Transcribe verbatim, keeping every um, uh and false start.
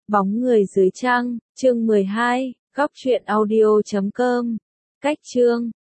Bóng người dưới trăng, chương mười hai, góc truyện audio chấm com. Cách chương